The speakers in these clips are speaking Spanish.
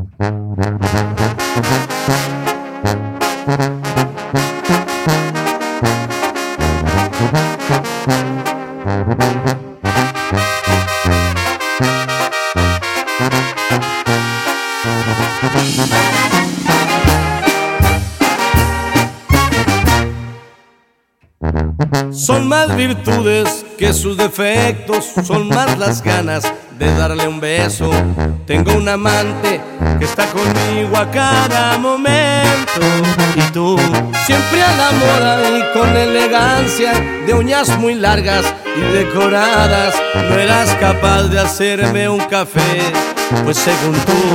Son más virtudes que sus defectos, son más las ganas de darle un beso. Tengo un amante que está conmigo a cada momento. Y tú, siempre a la moda y con elegancia, de uñas muy largas y decoradas, no eras capaz de hacerme un café, pues según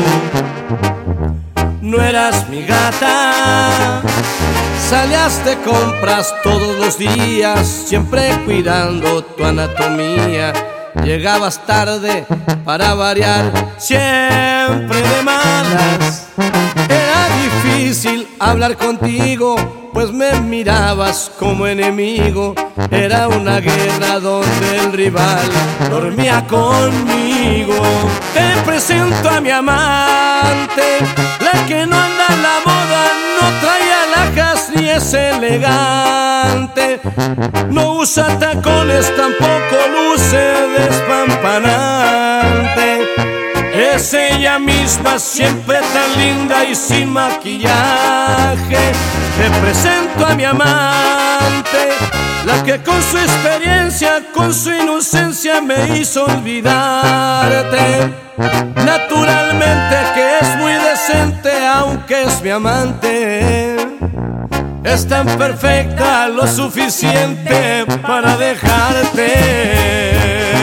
tú, no eras mi gata. Salías de compras todos los días, siempre cuidando tu anatomía. Llegabas tarde para variar, siempre de malas. Era difícil hablar contigo, pues me mirabas como enemigo. Era una guerra donde el rival dormía conmigo. Te presento a mi amante, la que no anda en la moda, no trae alhajas ni es elegante. No usa tacones, tampoco luce despampanante. Es ella misma, siempre tan linda y sin maquillaje. Te presento a mi amante, la que con su experiencia, con su inocencia me hizo olvidarte. Naturalmente que es muy decente, aunque es mi amante. Es tan perfecta, lo suficiente para dejarte.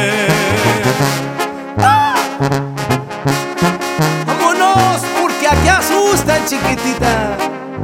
¡Vámonos! Porque aquí asustan, chiquitita.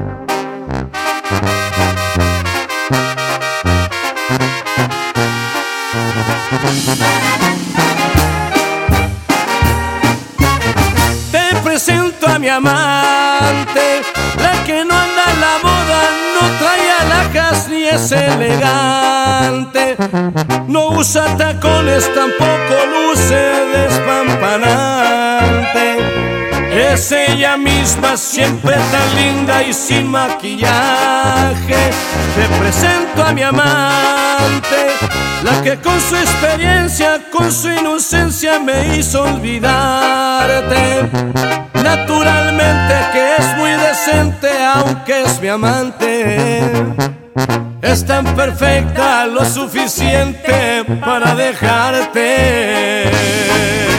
Te presento a mi amante, la que no anda en la moda, no trae alhajas ni es elegante. No usa tacones, tampoco luce despampanante. Es ella misma, siempre tan linda y sin maquillaje. Te presento a mi amante, la que con su experiencia, con su inocencia me hizo olvidarte. Naturalmente que es muy decente, aunque es mi amante. Es tan perfecta, lo suficiente para dejarte.